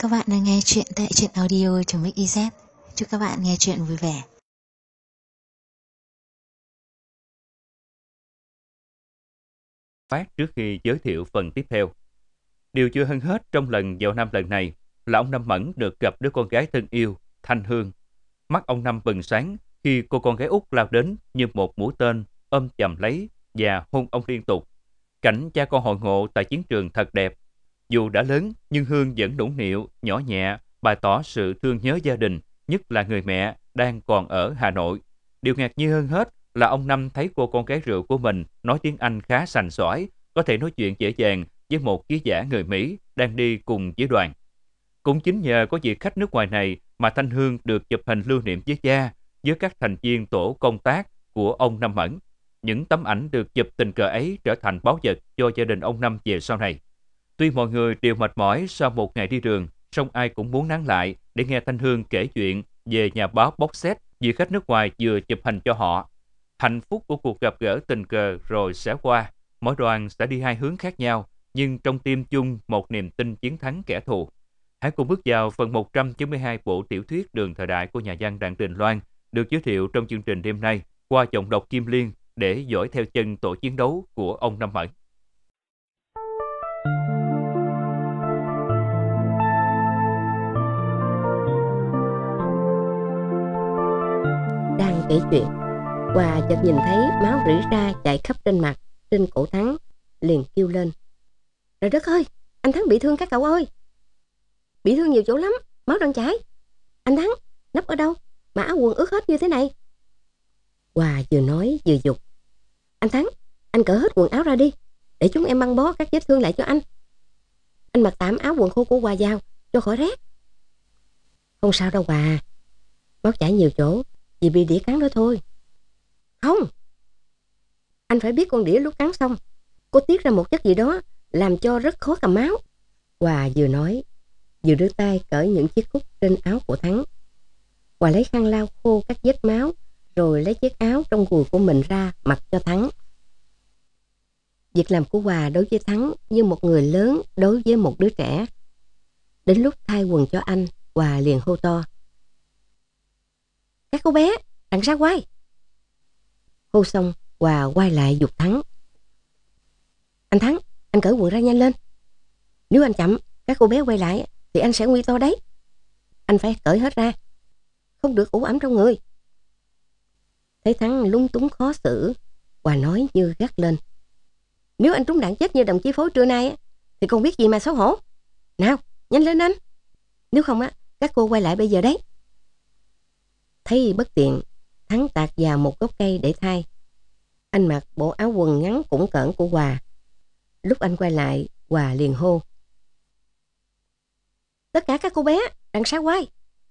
Các bạn đang nghe chuyện tại truyện audio.mix.iz. Chúc các bạn nghe chuyện vui vẻ. Phát trước khi giới thiệu phần tiếp theo. Điều chưa hơn hết trong lần vào Nam lần này là ông Năm Mẫn được gặp đứa con gái thân yêu, Thanh Hương. Mắt ông Năm bừng sáng khi cô con gái út lao đến như một mũi tên, ôm chầm lấy và hôn ông liên tục. Cảnh cha con hội ngộ tại chiến trường thật đẹp. Dù đã lớn nhưng Hương vẫn nũng nịu, nhỏ nhẹ, bày tỏ sự thương nhớ gia đình, nhất là người mẹ đang còn ở Hà Nội. Điều ngạc nhiên hơn hết là ông Năm thấy cô con gái rượu của mình nói tiếng Anh khá sành sỏi, có thể nói chuyện dễ dàng với một ký giả người Mỹ đang đi cùng với đoàn. Cũng chính nhờ có vị khách nước ngoài này mà Thanh Hương được chụp hình lưu niệm với cha, với các thành viên tổ công tác của ông Năm Mẫn. Những tấm ảnh được chụp tình cờ ấy trở thành báu vật cho gia đình ông Năm về sau này. Tuy mọi người đều mệt mỏi sau một ngày đi đường, song ai cũng muốn nán lại để nghe Thanh Hương kể chuyện về nhà báo bóc xét vì khách nước ngoài vừa chụp hình cho họ. Hạnh phúc của cuộc gặp gỡ tình cờ rồi sẽ qua. Mỗi đoàn sẽ đi hai hướng khác nhau, nhưng trong tim chung một niềm tin chiến thắng kẻ thù. Hãy cùng bước vào phần 192 bộ tiểu thuyết Đường Thời Đại của nhà văn Đặng Đình Loan, được giới thiệu trong chương trình đêm nay qua giọng đọc Kim Liên để dõi theo chân tổ chiến đấu của ông Năm Mẫn. Đang kể chuyện, Hòa chợt nhìn thấy máu rỉ ra chảy khắp trên mặt, trên cổ Thắng, liền kêu lên: "Trời đất ơi, anh Thắng bị thương các cậu ơi! Bị thương nhiều chỗ lắm, máu đang chảy. Anh Thắng, nấp ở đâu mà áo quần ướt hết như thế này?" Hòa vừa nói vừa giục: "Anh Thắng, anh cởi hết quần áo ra đi, để chúng em băng bó các vết thương lại cho anh. Anh mặc tạm áo quần khô của Hòa vào, cho khỏi rét." "Không sao đâu Hòa, máu chảy nhiều chỗ, vì bị đĩa cắn đó thôi." "Không, anh phải biết con đĩa lúc cắn xong cô tiết ra một chất gì đó làm cho rất khó cầm máu." Hòa vừa nói vừa đưa tay cởi những chiếc cúc trên áo của Thắng. Hòa lấy khăn lau khô các vết máu, rồi lấy chiếc áo trong gùi của mình ra mặc cho Thắng. Việc làm của Hòa đối với Thắng như một người lớn đối với một đứa trẻ. Đến lúc thay quần cho anh, Hòa liền hô to: "Các cô bé, đằng sau quay!" Hô xong, Hòa quay lại giục Thắng: "Anh Thắng, anh cởi quần ra nhanh lên. Nếu anh chậm, các cô bé quay lại thì anh sẽ nguy to đấy. Anh phải cởi hết ra, không được ủ ẩm trong người." Thấy Thắng lúng túng khó xử, Hòa nói như gắt lên: "Nếu anh trúng đạn chết như đồng chí Phối trưa nay thì còn biết gì mà xấu hổ. Nào, nhanh lên anh. Nếu không các cô quay lại bây giờ đấy." Thấy bất tiện, Thắng tạt vào một gốc cây để thay. Anh mặc bộ áo quần ngắn cũn cỡn của Hòa. Lúc anh quay lại, Hòa liền hô: "Tất cả các cô bé, đằng sau quay!"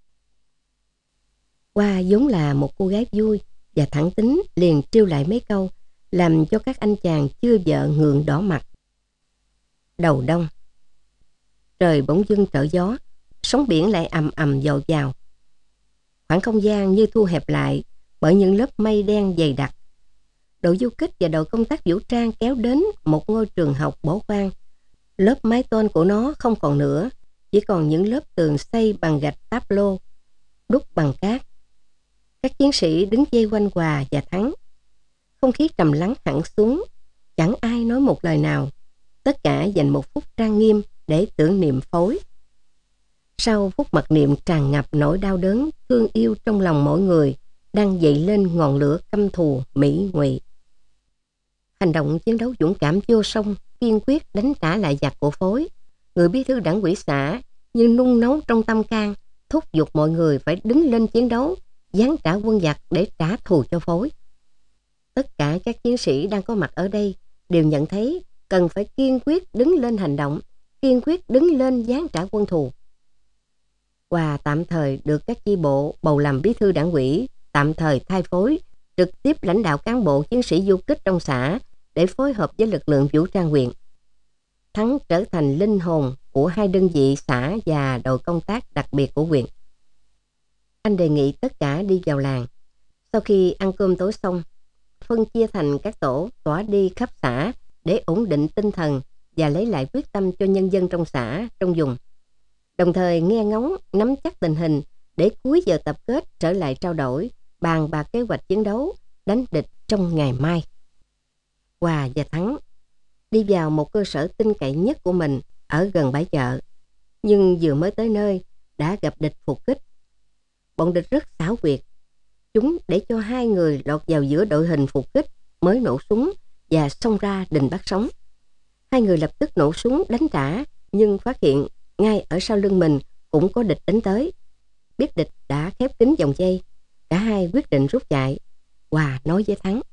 Hòa vốn là một cô gái vui và thẳng tính, liền trêu lại mấy câu làm cho các anh chàng chưa vợ ngượng đỏ mặt. Đầu đông, trời bỗng dưng trở gió, sóng biển lại ầm ầm dội vào. Khoảng không gian như thu hẹp lại bởi những lớp mây đen dày đặc. Đội du kích và đội công tác vũ trang kéo đến một ngôi trường học bỏ hoang. Lớp mái tôn của nó không còn nữa, chỉ còn những lớp tường xây bằng gạch táp lô, đúc bằng cát. Các chiến sĩ đứng vây quanh Hòa và Thắng. Không khí trầm lắng hẳn xuống, chẳng ai nói một lời nào. Tất cả dành một phút trang nghiêm để tưởng niệm Phối. Sau phút mặc niệm tràn ngập nỗi đau đớn, thương yêu trong lòng mỗi người đang dậy lên ngọn lửa căm thù mỹ ngụy. Hành động chiến đấu dũng cảm vô song, kiên quyết đánh trả lại giặc của Phối. Người bí thư đảng ủy xã như nung nấu trong tâm can, thúc giục mọi người phải đứng lên chiến đấu, giáng trả quân giặc để trả thù cho Phối. Tất cả các chiến sĩ đang có mặt ở đây đều nhận thấy cần phải kiên quyết đứng lên hành động, kiên quyết đứng lên giáng trả quân thù. Hòa tạm thời được các chi bộ bầu làm bí thư đảng ủy, tạm thời thay Phối, trực tiếp lãnh đạo cán bộ chiến sĩ du kích trong xã để phối hợp với lực lượng vũ trang huyện. Thắng trở thành linh hồn của hai đơn vị xã và đội công tác đặc biệt của huyện. Anh đề nghị tất cả đi vào làng. Sau khi ăn cơm tối xong, phân chia thành các tổ tỏa đi khắp xã để ổn định tinh thần và lấy lại quyết tâm cho nhân dân trong xã, trong vùng. đồng thời nghe ngóng nắm chắc tình hình để cuối giờ tập kết trở lại trao đổi, bàn bạc kế hoạch chiến đấu, đánh địch trong ngày mai. Hòa và Thắng đi vào một cơ sở tin cậy nhất của mình ở gần bãi chợ, nhưng vừa mới tới nơi đã gặp địch phục kích. Bọn địch rất xảo quyệt, chúng để cho hai người lọt vào giữa đội hình phục kích mới nổ súng và xông ra đình bắt sống. Hai người lập tức nổ súng đánh trả, nhưng phát hiện ngay ở sau lưng mình cũng có địch đánh tới. Biết địch đã khép kín vòng dây, cả hai quyết định rút chạy. Hòa nói với Thắng: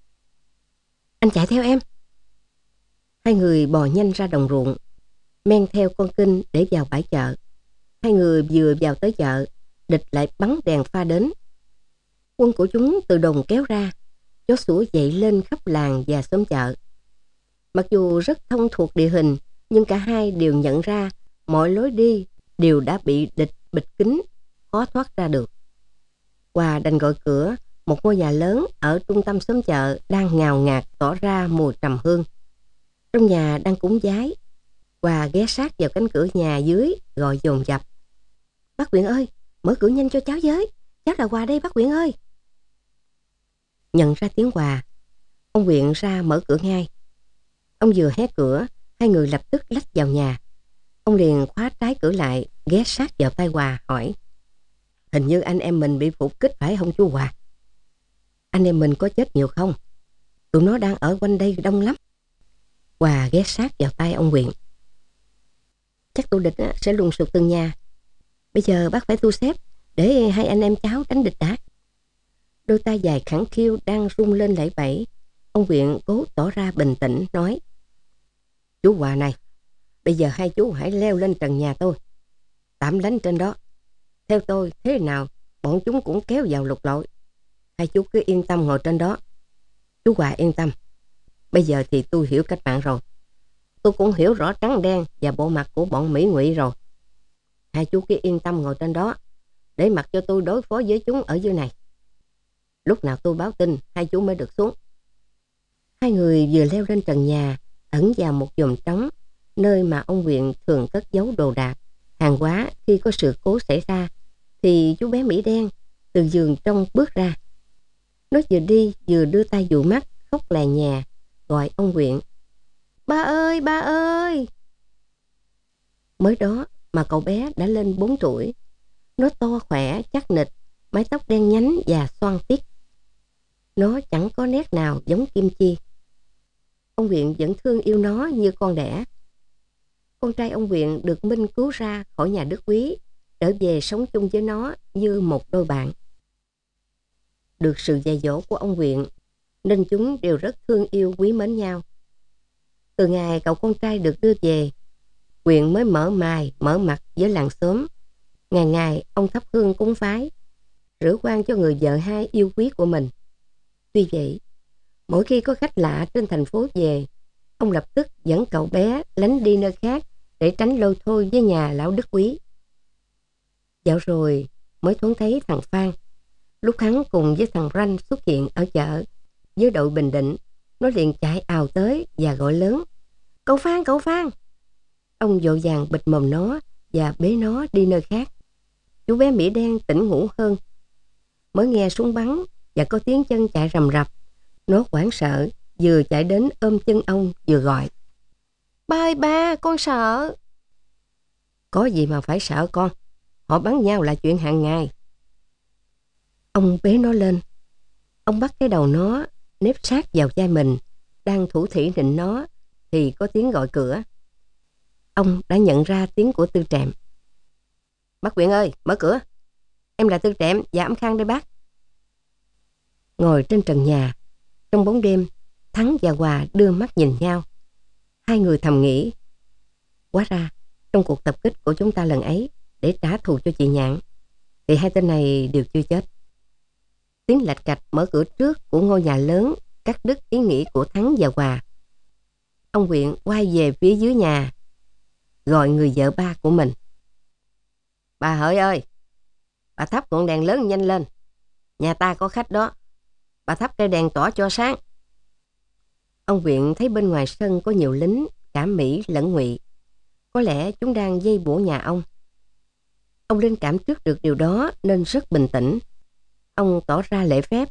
"Anh chạy theo em." Hai người bò nhanh ra đồng ruộng, men theo con kênh để vào bãi chợ. Hai người vừa vào tới chợ, địch lại bắn đèn pha đến. Quân của chúng từ đồng kéo ra, chó sủa dậy lên khắp làng và xóm chợ. Mặc dù rất thông thuộc địa hình, nhưng cả hai đều nhận ra mọi lối đi đều đã bị địch bịt kín, khó thoát ra được. Hòa đành gọi cửa một ngôi nhà lớn ở trung tâm xóm chợ đang ngào ngạt tỏ ra mùi trầm hương. Trong nhà đang cúng vái. Hòa ghé sát vào cánh cửa nhà dưới gọi dồn dập: "Bác Quyện ơi, mở cửa nhanh cho cháu với. Cháu là Hòa đây bác Quyện ơi." Nhận ra tiếng Hòa, ông Quyện ra mở cửa ngay. Ông vừa hé cửa, hai người lập tức lách vào nhà. Ông liền khóa trái cửa lại, ghé sát vào tai Hòa hỏi: "Hình như anh em mình bị phục kích phải không chú Hòa? Anh em mình có chết nhiều không? Tụi nó đang ở quanh đây đông lắm." Hòa ghé sát vào tai ông Quyện: "Chắc tụi địch sẽ lùng sục từng nhà. Bây giờ bác phải thu xếp để hai anh em cháu đánh địch đã." Đôi tay dài khẳng khiu đang rung lên lẩy bẩy. Ông Quyện cố tỏ ra bình tĩnh nói: "Chú Hòa này, bây giờ hai chú hãy leo lên trần nhà tôi, tạm lánh trên đó. Theo tôi thế nào bọn chúng cũng kéo vào lục lọi. Hai chú cứ yên tâm ngồi trên đó. Chú Hòa yên tâm. Bây giờ thì tôi hiểu cách mạng rồi. Tôi cũng hiểu rõ trắng đen và bộ mặt của bọn Mỹ Ngụy rồi. Hai chú cứ yên tâm ngồi trên đó, để mặc cho tôi đối phó với chúng ở dưới này. Lúc nào tôi báo tin, hai chú mới được xuống." Hai người vừa leo lên trần nhà, ẩn vào một vùng trống, nơi mà ông Quyện thường cất giấu đồ đạc, hàng hóa khi có sự cố xảy ra. Thì chú bé Mỹ Đen từ giường trong bước ra. Nó vừa đi vừa đưa tay dụi mắt, khóc lè nhè, gọi ông Quyện: "Ba ơi, ba ơi!" Mới đó mà cậu bé đã lên 4 tuổi. Nó to khỏe, chắc nịch, mái tóc đen nhánh và xoăn tít. Nó chẳng có nét nào giống Kim Chi. Ông Quyện vẫn thương yêu nó như con đẻ. Con trai ông Quyện được Minh cứu ra khỏi nhà Đức Quý, trở về sống chung với nó như một đôi bạn. Được sự dạy dỗ của ông Quyện, nên chúng đều rất thương yêu quý mến nhau. Từ ngày cậu con trai được đưa về, Quyện mới mở mày mở mặt với làng xóm. Ngày ngày ông thắp hương cúng phái, rửa oan cho người vợ hai yêu quý của mình. Tuy vậy, mỗi khi có khách lạ trên thành phố về, ông lập tức dẫn cậu bé lánh đi nơi khác để tránh lôi thôi với nhà lão Đức Quý. Dạo rồi mới thoáng thấy thằng Phan. Lúc hắn cùng với thằng Ranh xuất hiện ở chợ với đội Bình Định, nó liền chạy ào tới và gọi lớn: "Cậu Phan, cậu Phan!" Ông vội vàng bịt mồm nó và bế nó đi nơi khác. Chú bé Mỹ Đen tỉnh ngủ hơn. Mới nghe súng bắn và có tiếng chân chạy rầm rập, nó hoảng sợ, vừa chạy đến ôm chân ông vừa gọi: "Ba ơi ba, con sợ." "Có gì mà phải sợ con, họ bắn nhau là chuyện hàng ngày." Ông bế nó lên. Ông bắt cái đầu nó nép sát vào vai mình, đang thủ thỉ nịnh nó thì có tiếng gọi cửa. Ông đã nhận ra tiếng của Tư Trệm. "Bác Quyện ơi, mở cửa. Em là Tư Trệm và Âm Khang đây bác." Ngồi trên trần nhà, trong bóng đêm, Thắng và Hòa đưa mắt nhìn nhau. Hai người thầm nghĩ: hóa ra trong cuộc tập kích của chúng ta lần ấy để trả thù cho chị Nhạn, thì hai tên này đều chưa chết. Tiếng lạch cạch mở cửa trước của ngôi nhà lớn cắt đứt ý nghĩ của Thắng và Hòa. Ông Quyện quay về phía dưới nhà, gọi người vợ ba của mình: "Bà Hợi ơi, bà thắp ngọn đèn lớn nhanh lên. Nhà ta có khách đó. Bà thắp cây đèn tỏ cho sáng." Ông Quyện thấy bên ngoài sân có nhiều lính, cả Mỹ lẫn Ngụy. Có lẽ chúng đang vây bủa nhà ông. Ông linh cảm trước được điều đó nên rất bình tĩnh. Ông tỏ ra lễ phép.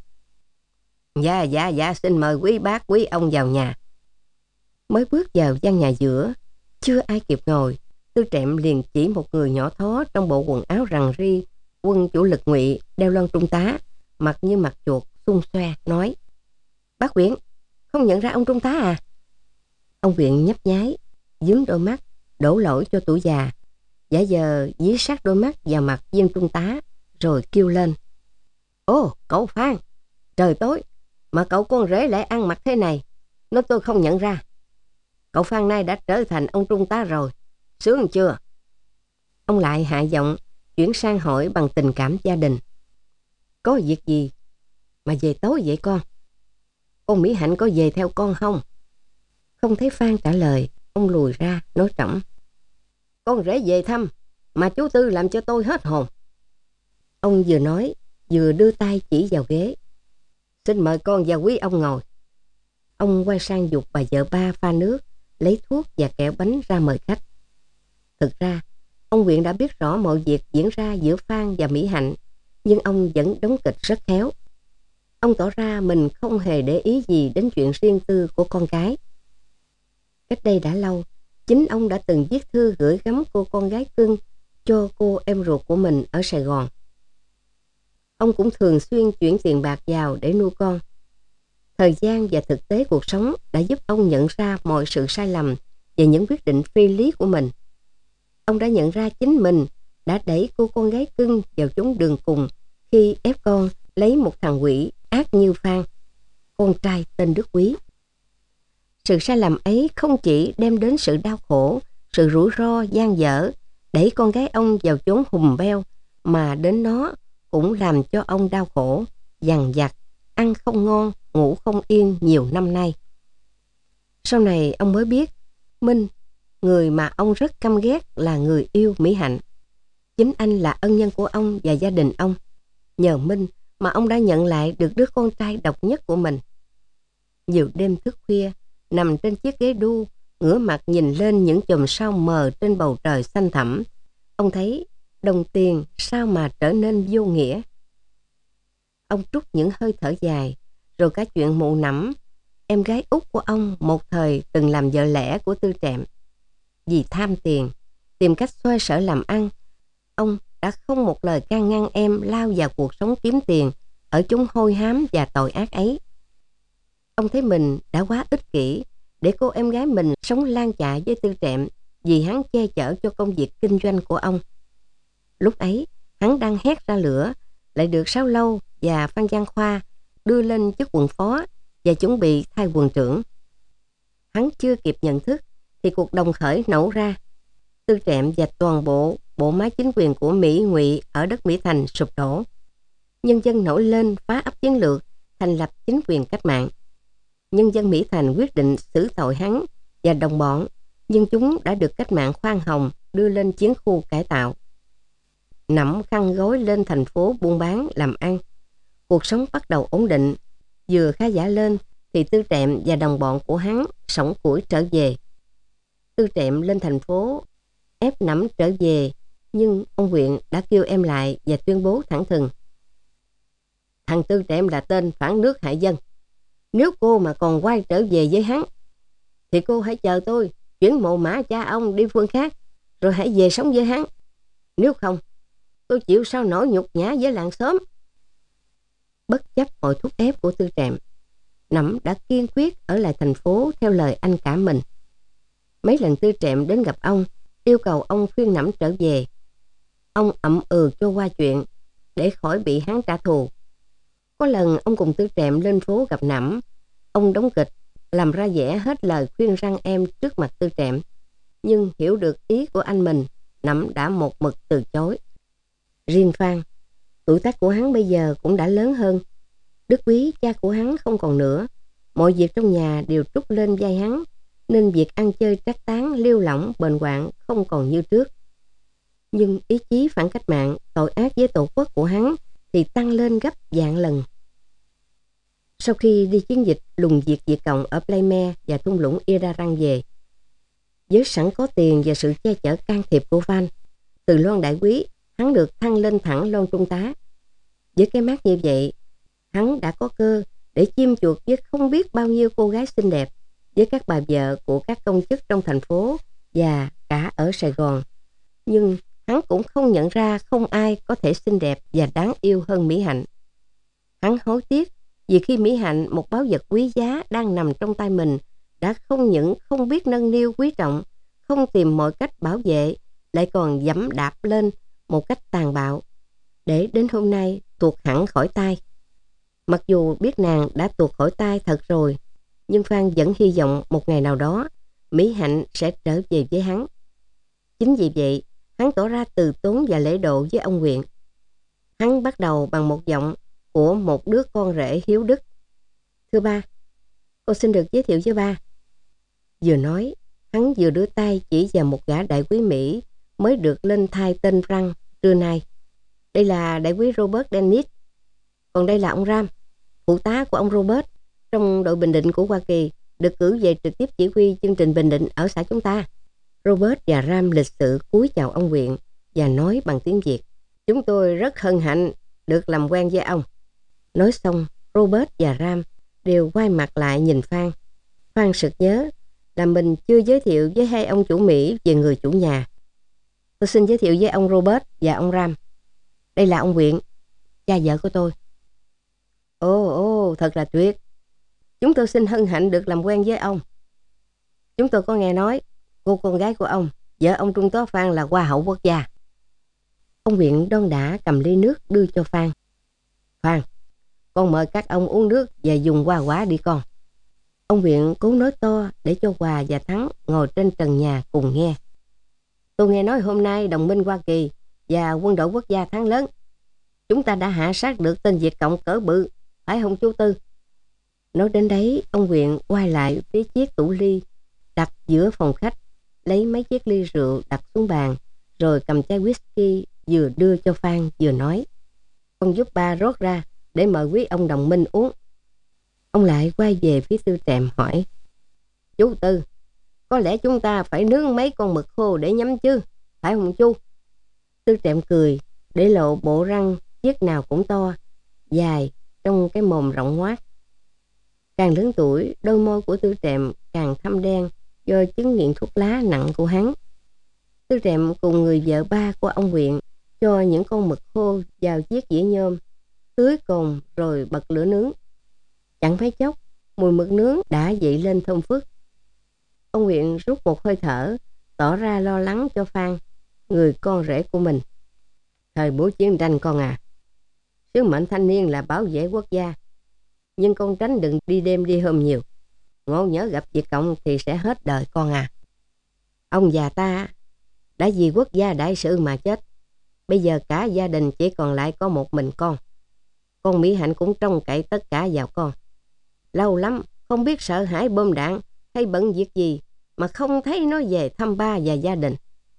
Dạ, xin mời quý bác quý ông vào nhà. Mới bước vào gian nhà giữa, chưa ai kịp ngồi, Tư Trệm liền chỉ một người nhỏ thó trong bộ quần áo rằn ri, quân chủ lực Ngụy, đeo lon trung tá, mặt như mặt chuột, xung xoe, nói: Bác Quyện, không nhận ra ông trung tá à? Ông Quyện nhấp nháy, dướng đôi mắt, đổ lỗi cho tuổi già, giả vờ dí sát đôi mắt vào mặt viên trung tá, rồi kêu lên: Ồ, cậu Phan, trời tối mà cậu con rể lại ăn mặc thế này, nói tôi không nhận ra. Cậu Phan nay đã trở thành ông trung tá rồi, sướng chưa? Ông lại hạ giọng, chuyển sang hỏi bằng tình cảm gia đình: Có việc gì mà về tối vậy con? Con Mỹ Hạnh có về theo con không? Không thấy Phan trả lời, ông lùi ra, nói trỏng: Con rể về thăm, mà chú Tư làm cho tôi hết hồn. Ông vừa nói, vừa đưa tay chỉ vào ghế. Xin mời con và quý ông ngồi. Ông quay sang giục bà vợ ba pha nước, lấy thuốc và kẹo bánh ra mời khách. Thực ra, ông Quyện đã biết rõ mọi việc diễn ra giữa Phan và Mỹ Hạnh, nhưng ông vẫn đóng kịch rất khéo. Ông tỏ ra mình không hề để ý gì đến chuyện riêng tư của con gái. Cách đây đã lâu, chính ông đã từng viết thư gửi gắm cô con gái cưng cho cô em ruột của mình ở Sài Gòn. Ông cũng thường xuyên chuyển tiền bạc vào để nuôi con. Thời gian và thực tế cuộc sống đã giúp ông nhận ra mọi sự sai lầm và những quyết định phi lý của mình. Ông đã nhận ra chính mình đã đẩy cô con gái cưng vào chốn đường cùng khi ép con lấy một thằng quỷ ác như Phan, con trai tên Đức Quý. Sự sai lầm ấy không chỉ đem đến sự đau khổ, sự rủi ro gian dở, đẩy con gái ông vào chốn hùm beo, mà đến nó cũng làm cho ông đau khổ, dằn vặt, ăn không ngon, ngủ không yên nhiều năm nay. Sau này ông mới biết, Minh, người mà ông rất căm ghét, là người yêu Mỹ Hạnh. Chính anh là ân nhân của ông và gia đình ông. Nhờ Minh mà ông đã nhận lại được đứa con trai độc nhất của mình. Nhiều đêm thức khuya, nằm trên chiếc ghế đu, ngửa mặt nhìn lên những chòm sao mờ trên bầu trời xanh thẳm, ông thấy đồng tiền sao mà trở nên vô nghĩa. Ông trút những hơi thở dài, rồi cả chuyện mụ Nẫm, em gái út của ông một thời từng làm vợ lẽ của Tư Trệm. Vì tham tiền, tìm cách xoay sở làm ăn, ông đã không một lời can ngăn em lao vào cuộc sống kiếm tiền ở chốn hôi hám và tội ác ấy. Ông thấy mình đã quá ích kỷ để cô em gái mình sống lang chạ với Tư Trệm vì hắn che chở cho công việc kinh doanh của ông. Lúc ấy, hắn đang hét ra lửa, lại được Sáu Lâu và Phan Giang Khoa đưa lên chức quận phó và chuẩn bị thay quận trưởng. Hắn chưa kịp nhận thức thì cuộc đồng khởi nổ ra. Tư Trệm và toàn bộ bộ máy chính quyền của Mỹ Ngụy ở đất Mỹ Thành sụp đổ. Nhân dân nổi lên phá ấp chiến lược, thành lập chính quyền cách mạng. Nhân dân Mỹ Thành quyết định xử tội hắn và đồng bọn, nhưng chúng đã được cách mạng khoan hồng đưa lên chiến khu cải tạo. Nẫm khăn gối lên thành phố buôn bán làm ăn. Cuộc sống bắt đầu ổn định. Vừa khá giả lên thì Tư Trệm và đồng bọn của hắn sổng củi trở về. Tư Trệm lên thành phố ép Nẫm trở về, nhưng ông Quyện đã kêu em lại và tuyên bố thẳng thừng: Thằng Tư Trệm là tên phản nước hại dân. Nếu cô mà còn quay trở về với hắn thì cô hãy chờ tôi chuyển mộ mã cha ông đi phương khác, rồi hãy về sống với hắn. Nếu không, tôi chịu sao nổi nhục nhã với làng xóm. Bất chấp mọi thúc ép của Tư Trệm, Nẫm đã kiên quyết ở lại thành phố theo lời anh cả mình. Mấy lần Tư Trệm đến gặp ông, yêu cầu ông khuyên Nẫm trở về. Ông ậm ừ cho qua chuyện để khỏi bị hắn trả thù. Có lần ông cùng Tư Trệm lên phố gặp Nẫm, ông đóng kịch, làm ra vẻ hết lời khuyên răn em trước mặt Tư Trệm. Nhưng hiểu được ý của anh mình, Nẫm đã một mực từ chối. Riêng Phan, tuổi tác của hắn bây giờ cũng đã lớn hơn. Đức Quý, cha của hắn không còn nữa. Mọi việc trong nhà đều trút lên vai hắn, nên việc ăn chơi trác tán, liêu lỏng, bền quạng không còn như trước. Nhưng ý chí phản cách mạng, tội ác với tổ quốc của hắn thì tăng lên gấp vạn lần. Sau khi đi chiến dịch lùng diệt Việt Cộng ở Playmare và thung lũng Irarang về, với sẵn có tiền và sự che chở can thiệp của Van, Từ Loan Đại Quý, hắn được thăng lên thẳng lon trung tá. Với cái mác như vậy, hắn đã có cơ để chiêm chuột với không biết bao nhiêu cô gái xinh đẹp, với các bà vợ của các công chức trong thành phố và cả ở Sài Gòn. Nhưng hắn cũng không nhận ra không ai có thể xinh đẹp và đáng yêu hơn Mỹ Hạnh. Hắn hối tiếc vì khi Mỹ Hạnh, một báu vật quý giá đang nằm trong tay mình, đã không những không biết nâng niu quý trọng, không tìm mọi cách bảo vệ, lại còn giẫm đạp lên một cách tàn bạo, để đến hôm nay tuột hẳn khỏi tay. Mặc dù biết nàng đã tuột khỏi tay thật rồi, nhưng Phan vẫn hy vọng một ngày nào đó Mỹ Hạnh sẽ trở về với hắn. Chính vì vậy, hắn tỏ ra từ tốn và lễ độ với ông Quyện. Hắn bắt đầu bằng một giọng của một đứa con rể hiếu đức. Thưa ba, con xin được giới thiệu với ba. Vừa nói, hắn vừa đưa tay chỉ vào một gã đại quý Mỹ mới được lên thay tên Frank trưa nay. Đây là đại quý Robert Dennis. Còn đây là ông Ram, phụ tá của ông Robert trong đội bình định của Hoa Kỳ, được cử về trực tiếp chỉ huy chương trình bình định ở xã chúng ta. Robert và Ram lịch sự cúi chào ông Quyện và nói bằng tiếng Việt: Chúng tôi rất hân hạnh được làm quen với ông. Nói xong, Robert và Ram đều quay mặt lại nhìn Phan. Phan sực nhớ là mình chưa giới thiệu với hai ông chủ Mỹ về người chủ nhà. Tôi xin giới thiệu với ông Robert và ông Ram. Đây là ông Quyện, cha vợ của tôi. Ồ, thật là tuyệt. Chúng tôi xin hân hạnh được làm quen với ông. Chúng tôi có nghe nói cô con gái của ông, vợ ông Trung tá Phan, là Hoa hậu quốc gia. Ông Quyện đon đả cầm ly nước đưa cho Phan. Phan, con mời các ông uống nước và dùng hoa quả đi con. Ông Quyện cố nói to để cho Hòa và Thắng ngồi trên trần nhà cùng nghe. Tôi nghe nói hôm nay đồng minh Hoa Kỳ và quân đội quốc gia thắng lớn. Chúng ta đã hạ sát được tên Việt Cộng cỡ bự, phải không chú Tư? Nói đến đấy, ông Quyện quay lại phía chiếc tủ ly đặt giữa phòng khách, lấy mấy chiếc ly rượu đặt xuống bàn, rồi cầm chai whisky vừa đưa cho Phan vừa nói: Con giúp ba rót ra để mời quý ông đồng minh uống. Ông lại quay về phía Tư Trệm hỏi: Chú Tư, có lẽ chúng ta phải nướng mấy con mực khô để nhắm chứ, phải không chú? Tư Trệm cười, để lộ bộ răng chiếc nào cũng to, dài, trong cái mồm rộng ngoác. Càng lớn tuổi, đôi môi của Tư Trệm càng thâm đen do chứng nghiện thuốc lá nặng của hắn. Tư Trệm cùng người vợ ba của ông Quyện cho những con mực khô vào chiếc dĩa nhôm, tưới cồn rồi bật lửa nướng. Chẳng mấy chốc, mùi mực nướng đã dậy lên thơm phức. Ông Quyện rút một hơi thở, tỏ ra lo lắng cho Phan, người con rể của mình. Thời buổi chiến tranh con à, sứ mệnh thanh niên là bảo vệ quốc gia, nhưng con tránh đừng đi đêm đi hôm nhiều. Ngộ nhỡ gặp Việt Cộng thì sẽ hết đời con à. Ông già ta đã vì quốc gia đại sự mà chết. Bây giờ cả gia đình chỉ còn lại có một mình con. Con Mỹ Hạnh cũng trông cậy tất cả vào con. Lâu lắm không biết sợ hãi bom đạn hay bận việc gì mà không thấy nó về thăm ba và gia đình.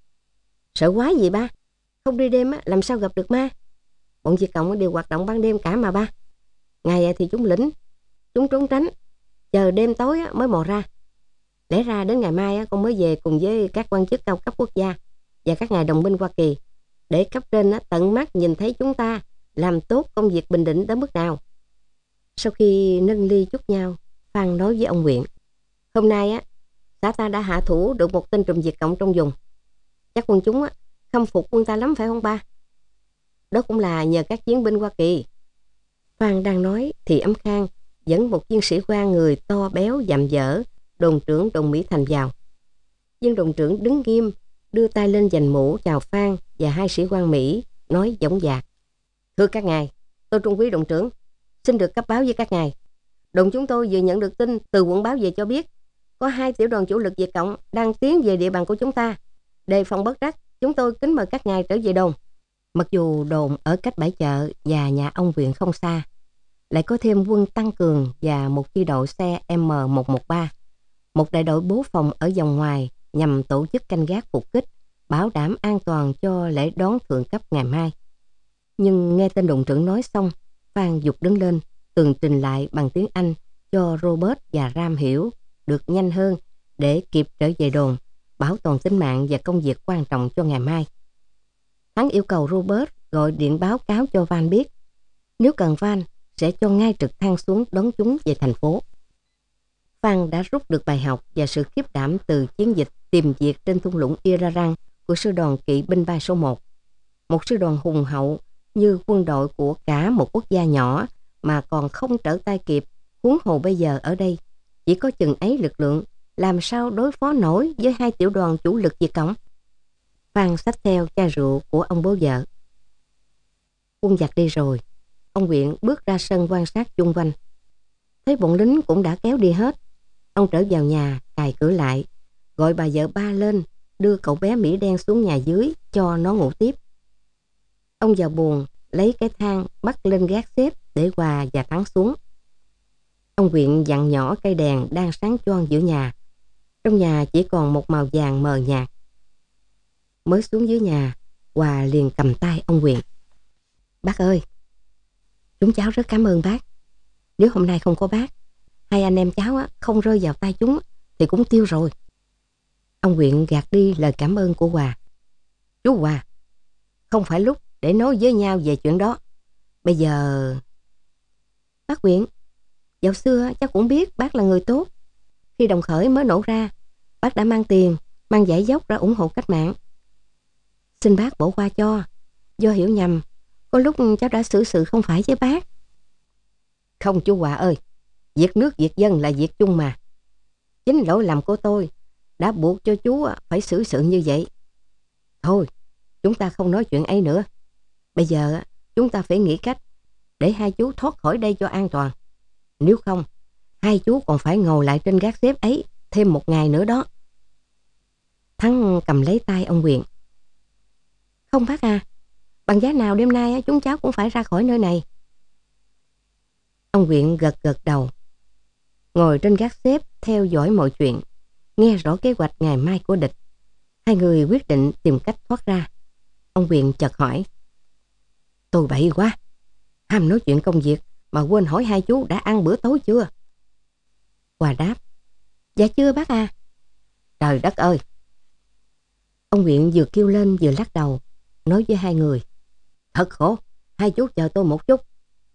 Sợ quá gì ba? Không đi đêm làm sao gặp được ma? Bọn Việt Cộng đều hoạt động ban đêm cả mà ba. Ngày thì chúng lĩnh, chúng trốn tránh, chờ đêm tối mới mò ra. Lẽ ra đến ngày mai con mới về cùng với các quan chức cao cấp quốc gia và các ngài đồng minh Hoa Kỳ, để cấp trên tận mắt nhìn thấy chúng ta làm tốt công việc bình định đến mức nào. Sau khi nâng ly chúc nhau, Phan nói với ông Quyện: Hôm nay xã ta đã hạ thủ được một tên trùm Việt Cộng trong vùng. Chắc quân chúng khâm phục quân ta lắm phải không ba? Đó cũng là nhờ các chiến binh Hoa Kỳ. Phan đang nói thì Ấm Khang dẫn một viên sĩ quan người to béo dạm dở, đồn trưởng đồn Mỹ Thành vào. Viên đồn trưởng đứng nghiêm, đưa tay lên giành mũ chào Phan và hai sĩ quan Mỹ, nói dõng dạc: Thưa các ngài, tôi Trung quý đồn trưởng, xin được cấp báo với các ngài. Đồn chúng tôi vừa nhận được tin từ quận báo về cho biết có 2 tiểu đoàn chủ lực Việt Cộng đang tiến về địa bàn của chúng ta. Đề phòng bất trắc, chúng tôi kính mời các ngài trở về đồn. Mặc dù đồn ở cách bãi chợ và nhà ông Quyện không xa, lại có thêm quân tăng cường và một chi đội xe M113, một đại đội bố phòng ở vòng ngoài nhằm tổ chức canh gác phục kích, bảo đảm an toàn cho lễ đón thượng cấp ngày mai. Nhưng nghe tên đồn trưởng nói xong, Phan giục đứng lên, tường trình lại bằng tiếng Anh cho Robert và Ram hiểu được nhanh hơn để kịp trở về đồn, bảo toàn tính mạng và công việc quan trọng cho ngày mai. Thắng yêu cầu Robert gọi điện báo cáo cho Van biết. Nếu cần Van, sẽ cho ngay trực thăng xuống đón chúng về thành phố. Van đã rút được bài học và sự khiếp đảm từ chiến dịch tìm diệt trên thung lũng Iraran của sư đoàn kỵ binh bay số 1. Một sư đoàn hùng hậu như quân đội của cả một quốc gia nhỏ mà còn không trở tay kịp, huống hồ bây giờ ở đây chỉ có chừng ấy lực lượng, làm sao đối phó nổi với 2 tiểu đoàn chủ lực Việt Cộng. Phan xách theo chai rượu của ông bố vợ. Quân giặc đi rồi, ông Quyện bước ra sân quan sát chung quanh. Thấy bọn lính cũng đã kéo đi hết, ông trở vào nhà cài cửa lại, gọi bà vợ Ba lên, đưa cậu bé Mỹ đen xuống nhà dưới cho nó ngủ tiếp. Ông vào buồng lấy cái thang bắt lên gác xếp để Hòa và Thắng xuống. Ông Quyện dặn nhỏ cây đèn đang sáng choang giữa nhà. Trong nhà chỉ còn một màu vàng mờ nhạt. Mới xuống dưới nhà, Hòa liền cầm tay ông Quyện. Bác ơi, chúng cháu rất cảm ơn bác. Nếu hôm nay không có bác, 2 anh em cháu không rơi vào tay chúng thì cũng tiêu rồi. Ông Quyện gạt đi lời cảm ơn của Hòa. Chú Hòa, không phải lúc để nói với nhau về chuyện đó. Bây giờ... Bác Quyện, dạo xưa cháu cũng biết bác là người tốt. Khi đồng khởi mới nổ ra, bác đã mang tiền, mang giải dốc ra ủng hộ cách mạng. Xin bác bỏ qua cho. Do hiểu nhầm, có lúc cháu đã xử sự không phải với bác. Không chú Hòa ơi, việc nước việc dân là việc chung mà. Chính lỗi lầm của tôi đã buộc cho chú phải xử sự như vậy. Thôi, chúng ta không nói chuyện ấy nữa. Bây giờ chúng ta phải nghĩ cách để 2 chú thoát khỏi đây cho an toàn. Nếu không, 2 chú còn phải ngồi lại trên gác xếp ấy thêm 1 ngày nữa đó. Thắng cầm lấy tay ông Quyện. Không bác à, bằng giá nào đêm nay chúng cháu cũng phải ra khỏi nơi này. Ông Quyện gật gật đầu, ngồi trên gác xếp theo dõi mọi chuyện, nghe rõ kế hoạch ngày mai của địch. 2 người quyết định tìm cách thoát ra. Ông Quyện chợt hỏi. Tôi bậy quá, ham nói chuyện công việc mà quên hỏi 2 chú đã ăn bữa tối chưa? Hòa đáp. Dạ chưa bác à. Trời đất ơi. Ông Quyện vừa kêu lên vừa lắc đầu, nói với 2 người. Thật khổ, 2 chú chờ tôi một chút.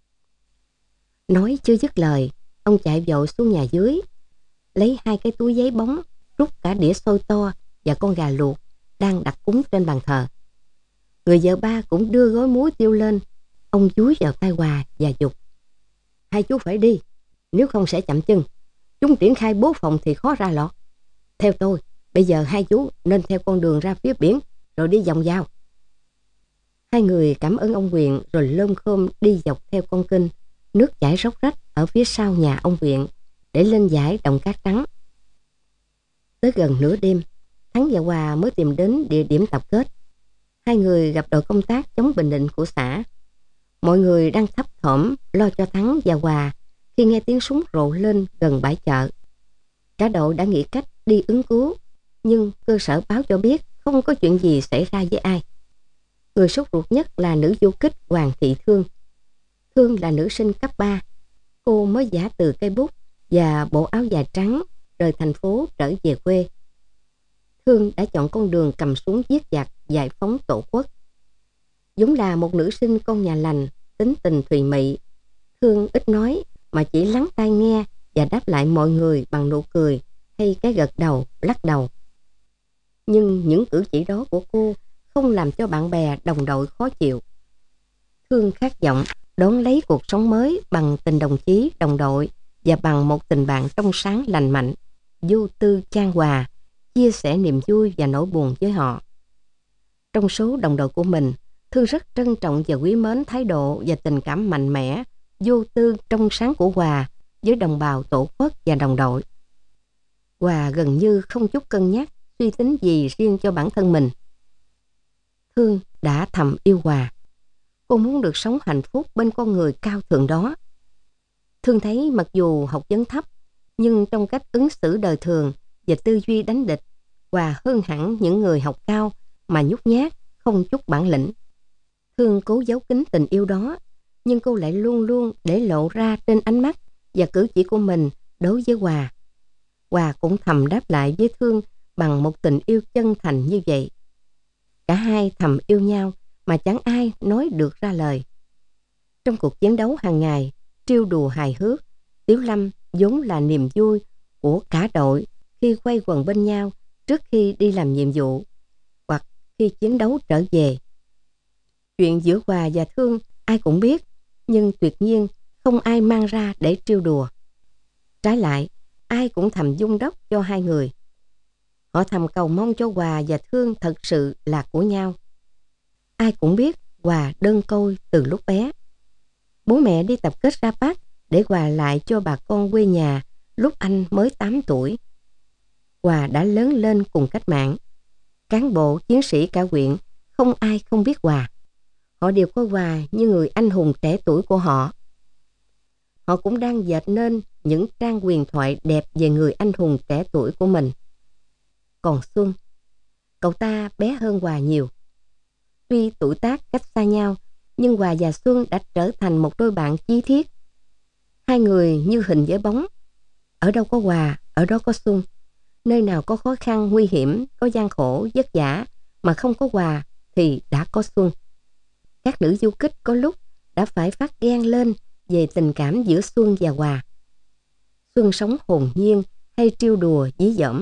Nói chưa dứt lời, ông chạy vội xuống nhà dưới, lấy 2 cái túi giấy bóng, rút cả đĩa xôi to và con gà luộc đang đặt cúng trên bàn thờ. Người vợ Ba cũng đưa gói muối tiêu lên. Ông dúi vào tay Hòa và giục. 2 chú phải đi, nếu không sẽ chậm chân. Chúng triển khai bố phòng thì khó ra lọt. Theo tôi, bây giờ 2 chú nên theo con đường ra phía biển, rồi đi vòng vào. 2 người cảm ơn ông Quyện rồi lơm khôm đi dọc theo con kênh, nước chảy róc rách ở phía sau nhà ông Quyện để lên dải đồng cát trắng. Tới gần nửa đêm, Thắng và Hòa mới tìm đến địa điểm tập kết. 2 người gặp đội công tác chống Bình Định của xã. Mọi người đang thấp thỏm lo cho Thắng và Hòa khi nghe tiếng súng rộ lên gần bãi chợ. Cả đội đã nghĩ cách đi ứng cứu, nhưng cơ sở báo cho biết không có chuyện gì xảy ra với ai. Người sốt ruột nhất là nữ du kích Hoàng Thị Thương. Thương là nữ sinh cấp 3. Cô mới giả từ cây bút và bộ áo dài trắng rời thành phố trở về quê. Thương đã chọn con đường cầm súng giết giặc giải phóng tổ quốc. Giống là một nữ sinh con nhà lành, tính tình thùy mị. Thương ít nói mà chỉ lắng tai nghe và đáp lại mọi người bằng nụ cười hay cái gật đầu, lắc đầu. Nhưng những cử chỉ đó của cô không làm cho bạn bè đồng đội khó chịu. Thương khát vọng đón lấy cuộc sống mới bằng tình đồng chí, đồng đội và bằng một tình bạn trong sáng lành mạnh, vô tư chan hòa, chia sẻ niềm vui và nỗi buồn với họ. Trong số đồng đội của mình, Thương rất trân trọng và quý mến thái độ và tình cảm mạnh mẽ, vô tư trong sáng của Hòa với đồng bào tổ quốc và đồng đội. Hòa gần như không chút cân nhắc, suy tính gì riêng cho bản thân mình. Thương đã thầm yêu Hòa. Cô muốn được sống hạnh phúc bên con người cao thượng đó. Thương thấy mặc dù học vấn thấp, nhưng trong cách ứng xử đời thường và tư duy đánh địch, Hòa hơn hẳn những người học cao mà nhút nhát, không chút bản lĩnh. Thương cố giấu kín tình yêu đó, nhưng cô lại luôn luôn để lộ ra trên ánh mắt và cử chỉ của mình đối với Hòa. Hòa cũng thầm đáp lại với Thương bằng một tình yêu chân thành như vậy. Cả hai thầm yêu nhau mà chẳng ai nói được ra lời. Trong cuộc chiến đấu hàng ngày, trêu đùa hài hước, Tiếu Lâm vốn là niềm vui của cả đội khi quây quần bên nhau trước khi đi làm nhiệm vụ hoặc khi chiến đấu trở về. Chuyện giữa Hòa và Thương ai cũng biết, nhưng tuyệt nhiên không ai mang ra để trêu đùa. Trái lại, ai cũng thầm dung đốc cho hai người. Họ thầm cầu mong cho Hòa và Thương thật sự là của nhau. Ai cũng biết Hòa đơn côi từ lúc bé. Bố mẹ đi tập kết ra Bắc để Hòa lại cho bà con quê nhà lúc anh mới 8 tuổi. Hòa đã lớn lên cùng cách mạng. Cán bộ, chiến sĩ cả huyện, không ai không biết Hòa. Họ đều coi Hòa như người anh hùng trẻ tuổi của họ. Họ cũng đang dệt nên những trang huyền thoại đẹp về người anh hùng trẻ tuổi của mình. Còn Xuân, cậu ta bé hơn Hòa nhiều. Tuy tuổi tác cách xa nhau, nhưng Hòa và Xuân đã trở thành một đôi bạn chí thiết. Hai người như hình với bóng. Ở đâu có Hòa, ở đó có Xuân. Nơi nào có khó khăn, nguy hiểm, có gian khổ, vất vả mà không có Hòa thì đã có Xuân. Các nữ du kích có lúc đã phải phát ghen lên về tình cảm giữa Xuân và Hòa. Xuân sống hồn nhiên hay trêu đùa dí dỏm.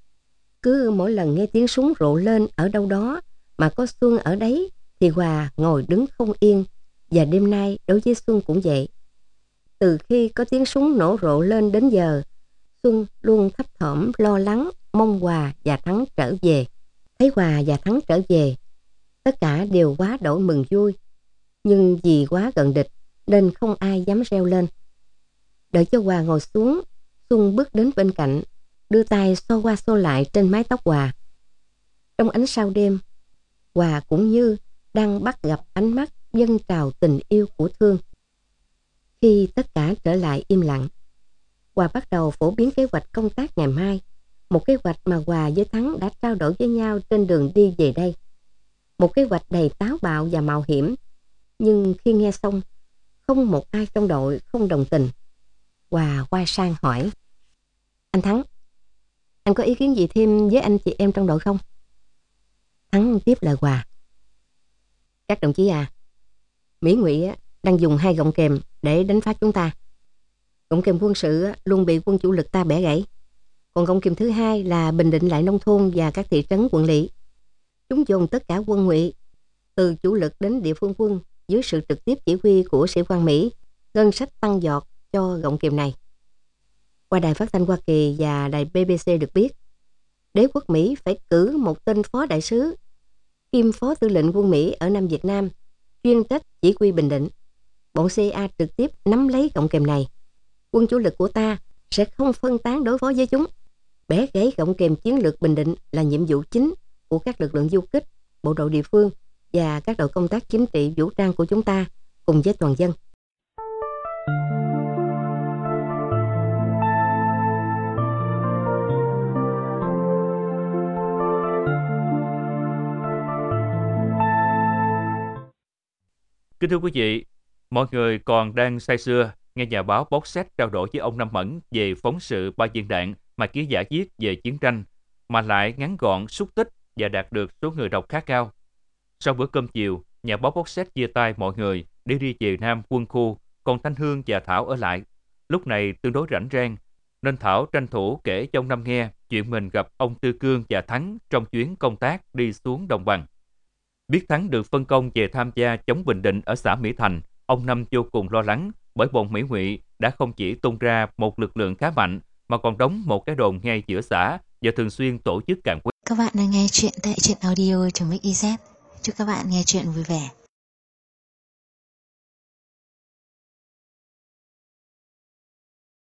Cứ mỗi lần nghe tiếng súng rộ lên ở đâu đó mà có Xuân ở đấy thì Hòa ngồi đứng không yên. Và đêm nay đối với Xuân cũng vậy. Từ khi có tiếng súng nổ rộ lên đến giờ, Xuân luôn thấp thỏm lo lắng mong Hòa và Thắng trở về. Thấy Hòa và Thắng trở về, tất cả đều quá đổi mừng vui. Nhưng vì quá gần địch nên không ai dám reo lên. Đợi cho Hòa ngồi xuống, Xuân bước đến bên cạnh, đưa tay xoa qua xoa lại trên mái tóc Hòa. Trong ánh sao đêm, Hòa cũng như đang bắt gặp ánh mắt dâng trào tình yêu của Thương. Khi tất cả trở lại im lặng, Hòa bắt đầu phổ biến kế hoạch công tác ngày mai. Một kế hoạch mà Hòa với Thắng đã trao đổi với nhau trên đường đi về đây. Một kế hoạch đầy táo bạo và mạo hiểm. Nhưng khi nghe xong, không một ai trong đội không đồng tình. Hòa quay sang hỏi: Anh Thắng, anh có ý kiến gì thêm với anh chị em trong đội không? Thắng tiếp lời Hòa: Các đồng chí à, Mỹ Ngụy đang dùng 2 gọng kềm để đánh phá chúng ta. Gọng kềm quân sự luôn bị quân chủ lực ta bẻ gãy. Còn gọng kềm thứ 2 là bình định lại nông thôn và các thị trấn quận lỵ. Chúng dồn tất cả quân Ngụy, từ chủ lực đến địa phương quân, dưới sự trực tiếp chỉ huy của sĩ quan Mỹ, ngân sách tăng giọt cho gọng kềm này. Qua đài phát thanh Hoa Kỳ và đài BBC được biết, đế quốc Mỹ phải cử một tên phó đại sứ kiêm phó tư lệnh quân Mỹ ở Nam Việt Nam, chuyên trách chỉ huy bình định. Bọn CIA trực tiếp nắm lấy gọng kềm này. Quân chủ lực của ta sẽ không phân tán đối phó với chúng. Bẻ gãy gọng kềm chiến lược bình định là nhiệm vụ chính của các lực lượng du kích, bộ đội địa phương và các đội công tác chính trị vũ trang của chúng ta cùng với toàn dân. Kính thưa quý vị, mọi người còn đang say sưa nghe nhà báo bóc xét trao đổi với ông Năm Mẫn về phóng sự 3 viên đạn mà ký giả viết về chiến tranh, mà lại ngắn gọn, xúc tích và đạt được số người đọc khá cao. Sau bữa cơm chiều, nhà báo bóc xét chia tay mọi người để đi về Nam quân khu, còn Thanh Hương và Thảo ở lại. Lúc này tương đối rảnh rang, nên Thảo tranh thủ kể cho ông Năm nghe chuyện mình gặp ông Tư Cương và Thắng trong chuyến công tác đi xuống Đồng Bằng. Biết Thắng được phân công về tham gia chống Bình Định ở xã Mỹ Thành, ông Năm vô cùng lo lắng bởi bọn Mỹ Ngụy đã không chỉ tung ra một lực lượng khá mạnh mà còn đóng một cái đồn ngay giữa xã và thường xuyên tổ chức càn quét. Các bạn đang nghe chuyện tại truyện audio.mix.iz. Chúc các bạn nghe chuyện vui vẻ.